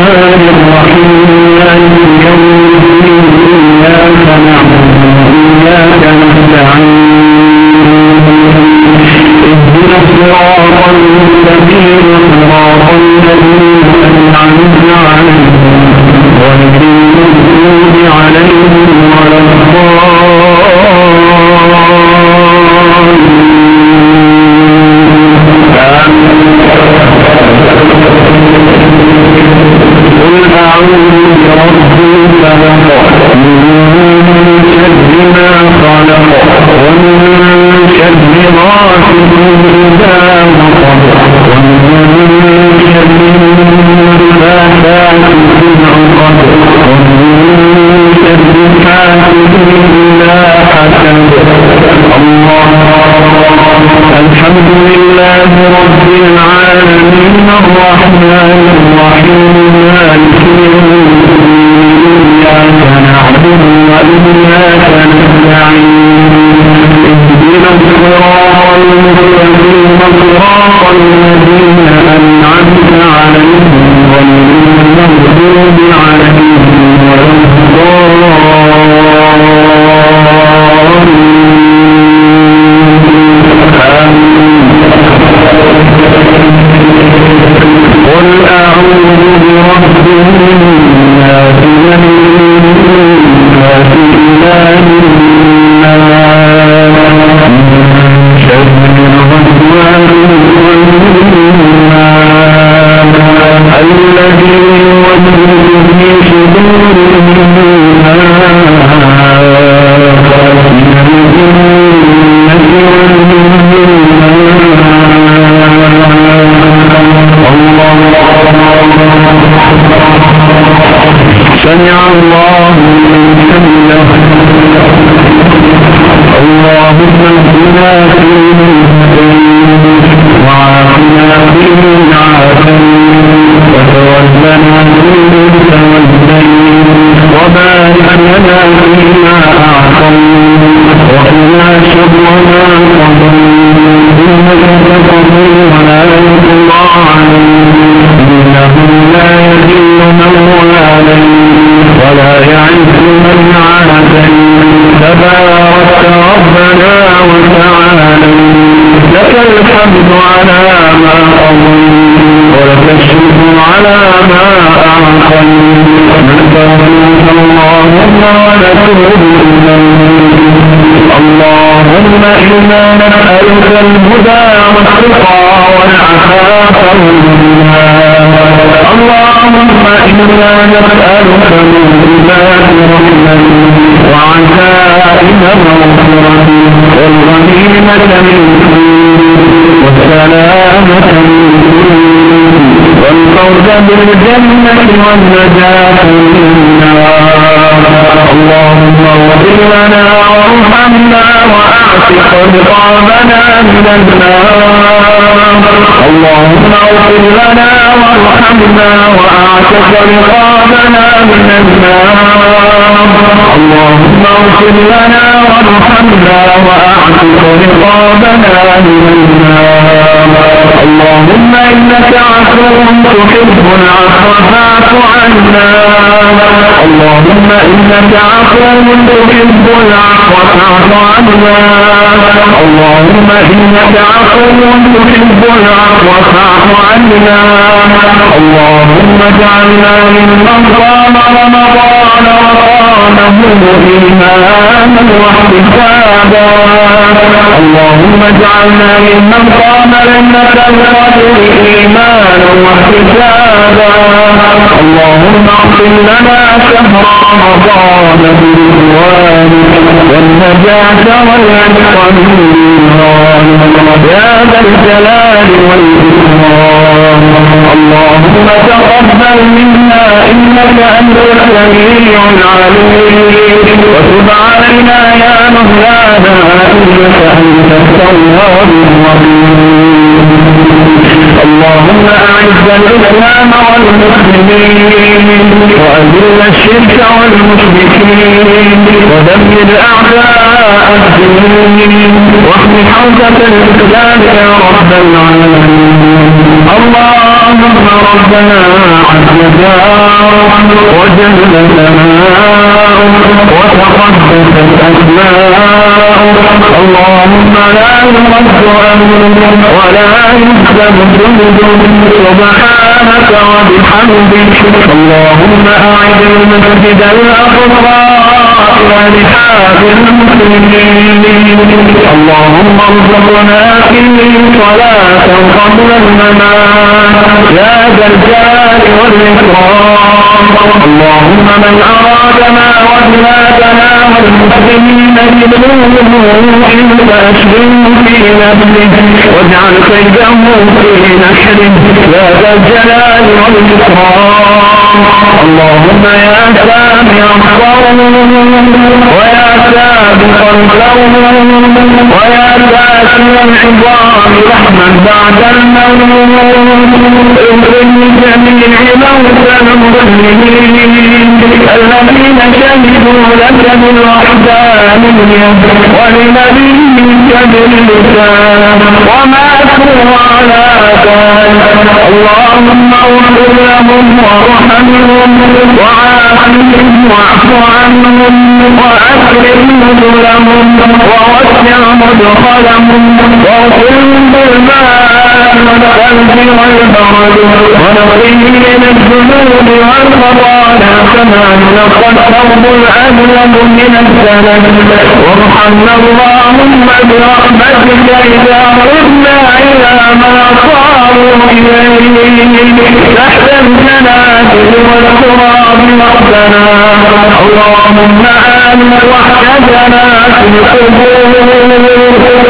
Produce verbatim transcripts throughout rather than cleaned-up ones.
الرحيم مالك يوم الدين إياك نعبد وإياك نستعين اهدنا الصراط المستقيم صراط الذين أنعمت عليهم غير المغضوب عليهم ولا قل أعوذ برب الفلق من شر ما خلق ومن شر غاسق إذا وقب ومن شر النفاثات في العقد ومن شر حاسد إذا حسد. الله الحمد لله رب العالمين الرحمن الرحيم مالك يوم الدين إياك نعبد وإياك نستعين اهدنا الصراط المستقيم صراط الذين أنعمت عليهم غير المغضوب عليهم ولا قل أعوذ برب الناس ملك الناس إله الناس من شر الوسواس الخناس الذي يوسوس في صدور الناس من الجنة سمع الله لمن حمده. اللهم اهدنا فيمن هديت وعافنا فيمن عافيت وتولنا فيمن توليت وبارك لنا فيما أعطيت وقنا شر ما قضيت إنك تقضي ولا يقضى عليك إنه لا يذل من واليت ولا يعز من عاديت تبارك ربنا وتعالى لك الحمد على ما قضيت ولك الشكر على ما أعطيت نستغفرك اللهم ونتوب إليك. اللهم إنا نسألك الهدى والتقى والعفاف والغنى. اللهم إنا نسألك موجبات رحمتك وعزائم مغفرتك والغنيمة من والسلامة من والفوز بالجنة والنجاة من النار. اللهم اغفر لنا وارحمنا وأعتق رقابنا من النار. اللهم اغفر لنا وارحمنا وأعتق رقابنا من النار. اللهم اغفر لنا وارحمنا وأعتق رقابنا من النار. اللهم إنك عفو تحب العفو فاعف عنا. اللهم إنك عفو تحب العفو فاعف عنا. اللهم إنك عفو تحب العفو فاعف عنا. اللهم اجعلنا ممن قام رمضان وقامه إيمانا واحتسابا. اللهم اجعلنا ممن قام ليلة القدر إيمانا واحتسابا. اللهم اغفر لنا شهر رمضان برضوانك والنجاة والعتق من النيران يا ذا الجلال والإكرام. اللهم تقبل منا إنك أنت السميع العليم وتب علينا يا مولانا إنك أنت التواب الرحيم. اللهم أعز الإسلام والمسلمين وأذل الشرك والمشركين ودمر أعداء الدين واحم حوزة الإسلام يا رب العالمين. الله اللهم ربنا عز جارك وجل ثناؤك وتقدست أسماؤك اللهم لا يرد أمرك ولا يهزم جندك سبحانك وبحمدك اللهم أعد المسجد الأقصى ولحاف المسلمين اللهم ارزقنا فيه صلاة قبل الممات يا ذا الجلال والإكرام اللهم من أرادنا وبلادنا والمسلمين بنور فأشغله في نفسه واجعل كيده في نحره يا ذا الجلال والإكرام اللهم يا سامع الصوم ويا سابق القوم ويا كاسر العظام رحما بعد الموت اغفر لجميع موتى المسلمين الذين شهدوا لك بالوحدانية ولنبيك باللسان وماتوا على ذلك اللهم اغفر لهم وارحمهم وعافهم واعف عنهم وأكرم نزلهم ووسع مدخلهم واغفرهم بالماء والثلج والبرد ونقهم من الذنوب والخطايا كما ينقى الثوب الأبيض من الدنس وارحمنا اللهم برحمتك إذا عدنا إلى ما صاروا إليه تحت الجنازل والتراب وحدنا اللهم آمن وحدنا في القبور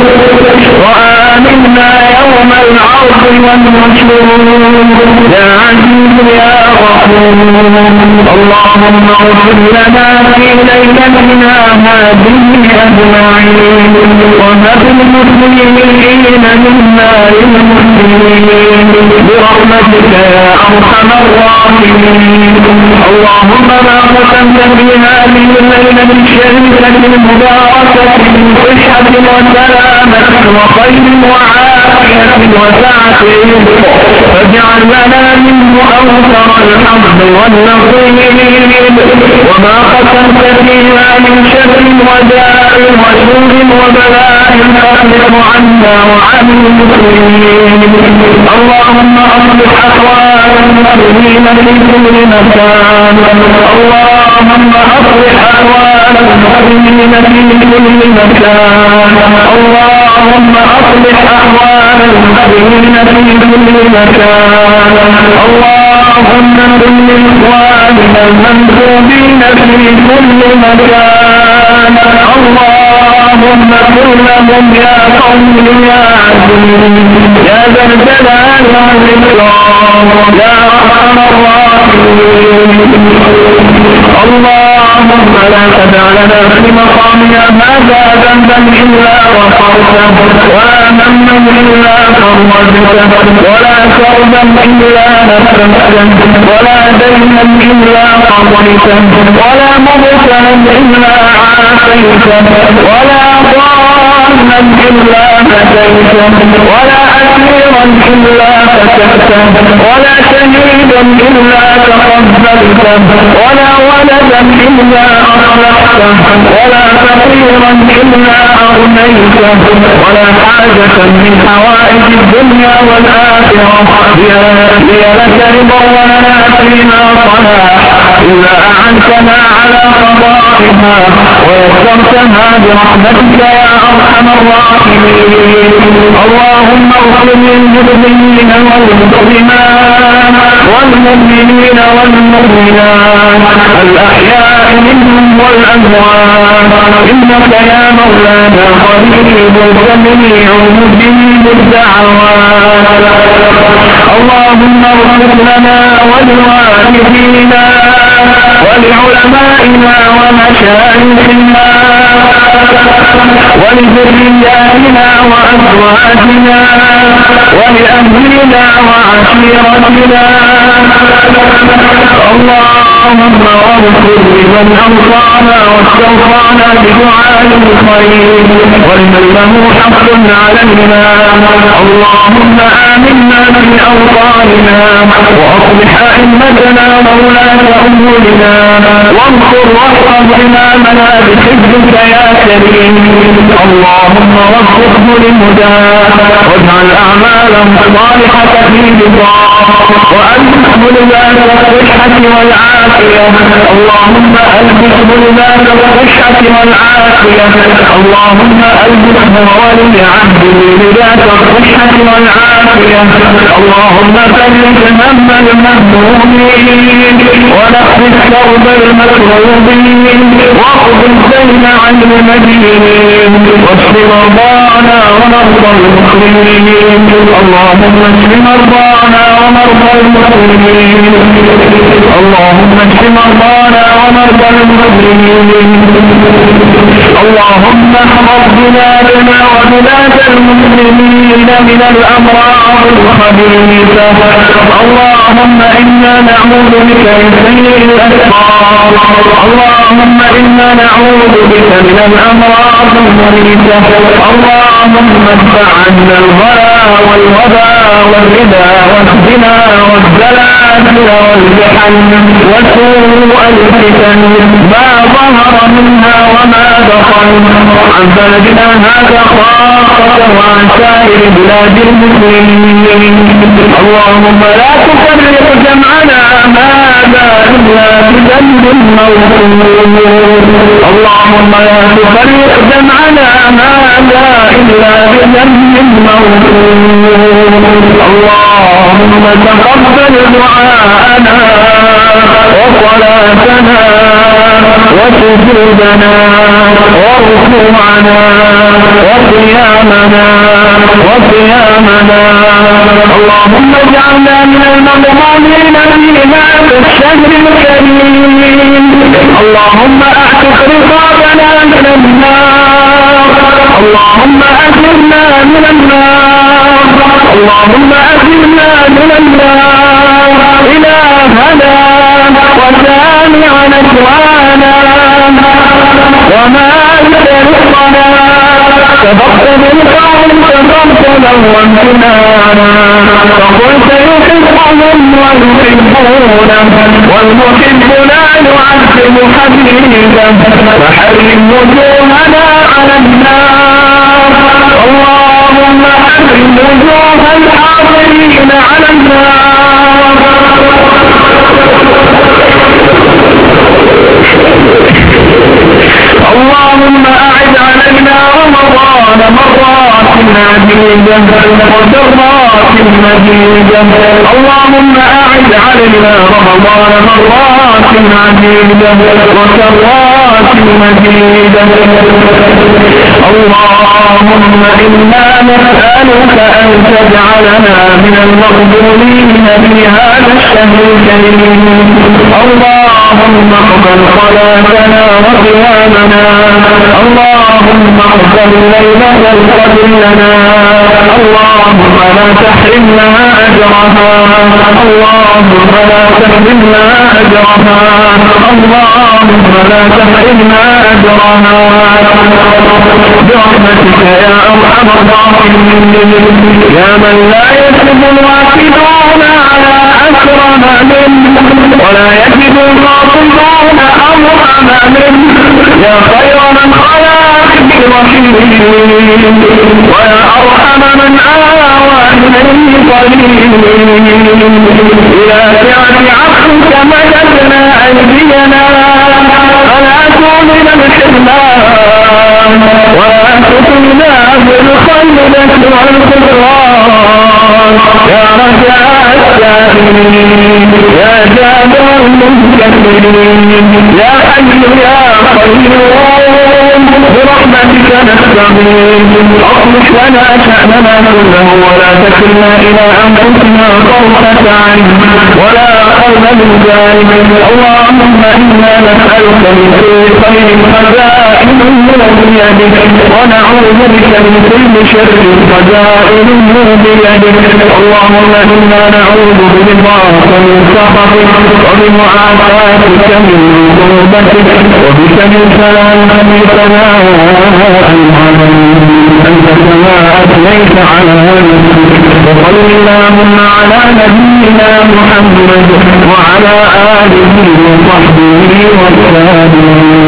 وآمنا يوم العرض والنشور يا عزيز يا غفور اللهم اغفر لنا في ليلتنا هذه أجمعين وهب المسلمين منا للمسلمين برحمتك يا أرحم الراحمين اللهم ما قسمت في هذه الليلة الشريفة المباركة من صحة وسلامة وخير وعافية وسعة رزق فاجعل لنا منه أوفر الحظ والنصيب وما قسمت فيها من شر وداء وسوء وبلاء فاصرف عنا وعن المسلمين اللهم أصلح أحوال المسلمين في كل مكان اللهم أصلح أحوال المسلمين في كل مكان اللهم أصلح أحوال المسلمين في كل مكان اللهم كن لإخواننا المنسوبين في كل مكان اللهم كن لهم يا قوم يا عزيز يا ذا الجلال والإكرام يا أرحم الراحمين اللهم لا تدع لنا في مقامنا هذا ذنبا إلا غفرته ولا هما إلا فرجته ولا كربا إلا نفسته ولا دينا إلا قضيته ولا مبتلا إلا عافيته ولا ضالا إلا هديته ولا أسيرا إلا فتحته ولا شهيدا إلا تقبلته ولا ولدا إلا أصلحته ولا فقيرا إلا أغنيته ولا حاجة من حوائج الدنيا والآخرة هي لك رضا ولنا فيها صلاح إذا أعنتنا على قضائها ويسرتها برحمتك يا أرحم الراحمين اللهم اغفر للمسلمين والمسلمات والمؤمنين والمؤمنات الأحياء منهم والأموات إنك يا مولانا قريب سميع مجيب الدعوات اللهم اغفر لنا ولوالدينا ولعلمائنا ومشايخنا ولذرياتنا وأزواجنا ولأهلنا وعشيرتنا. اللهم واغفر لمن أوصانا واستوصانا بدعاء الخير ولمن له حق علينا. اللهم آمنا في أوطاننا وأصلح أئمتنا وولاة أمورنا وانصر واحفظ إمامنا بحفظك يا كريم. اللهم وفقه للهدى واجعل أعماله صالحة في رضاك وألبسه لباس الصحة والعافية. اللهم ألبسه لباس الصحة والعافية. اللهم ألبسه ولي عهده لباس الصحة والعافية. اللهم فرج هم المهمومين ونفس كرب المكروبين واقض الدين عن المدينين واشف مرضانا ومرضى المسلمين. اللهم اشف مرضانا ومرضى المسلمين. اللهم اشف مرضانا ومرضى المسلمين. اللهم احفظ بلادنا وبلاد المسلمين من الأمراض الخبيثة. اللهم إنا نعوذ بك من سيء الأسقام. اللهم إنا نعوذ بك من الأمراض الخبيثة. اللهم ادفع عنا الغلاء والوباء والربا والزنا والزلازل والجحن وسوء الفتن ما ظهر منها وما بطن عن بلدنا هذا خاصة وعن سائر بلاد المسلمين. اللهم لا تفرق جمعنا هذا إلا بذنب موجود. اللهم لا تفرق جمعنا هذا إلا بذنب موجود. اللهم تقبل دعاءنا وصلاتنا وسجودنا وركوعنا وقيامنا وقيامنا. اللهم اجعلنا من المضمونين في هذا الشهر الكريم. اللهم اعتق رقابنا من النار. اللهم اجرنا من النار. اللهم اجرنا من النار. إلهنا وسامعنا دعانا ومالك رزقنا سبقت بالقول سبقت لومتنا فقلت يحبهم ويحبونه والمحب لا يعذب حبيبه فحرم وجوهنا على النار. اللهم حرم وجوه الحاضرين على النار. اللهم أعد علينا رمضان مرات عديدة وسرات مديدة. اللهم أعد علينا رمضان مرات عديدة وسرات مديدة. اللهم إنا نسألك أن تجعلنا من المقبولين في هذا الشهر الكريم. اللهم اقبل صلاتنا وقيامنا. اللهم اقبل ليلة القدر لنا. اللهم لا تحرمنا أجرها. اللهم لا تحرمنا أجرها. اللهم لا تحرمنا أجرها برحمتك يا أرحم الراحمين. يا من لا يكذب الواكدون على أكرم منه ولا يجد الغافلون أرحم منه. يا خير من خلا برحيم ويا أرحم من آوى إليه قليل. إلى سعة عفوك مددنا أيدينا فلا تؤمن الحرمان ولا تطلنا بالخلدة والخضران. يا رجاء السائلين يا جابر المنكسرين يا حي يا قيوم برحمتك نستغيث أصلح لنا شأننا كله ولا تكلنا إلى أنفسنا طرفة عين ولا أقل من ذلك اللهم إنا نسألك من كل خير خزائنه بيدك ونعوذ بك من كل شر خزائنه بيدك اللهم إنا نعوذ برضاك من سخطك وبمعافاتك من عقوبتك وبك من سلامتك ثناء أنت كما أثنيت على نفسك وصل اللهم على نبينا محمد وعلى آله وصحبه وسلم.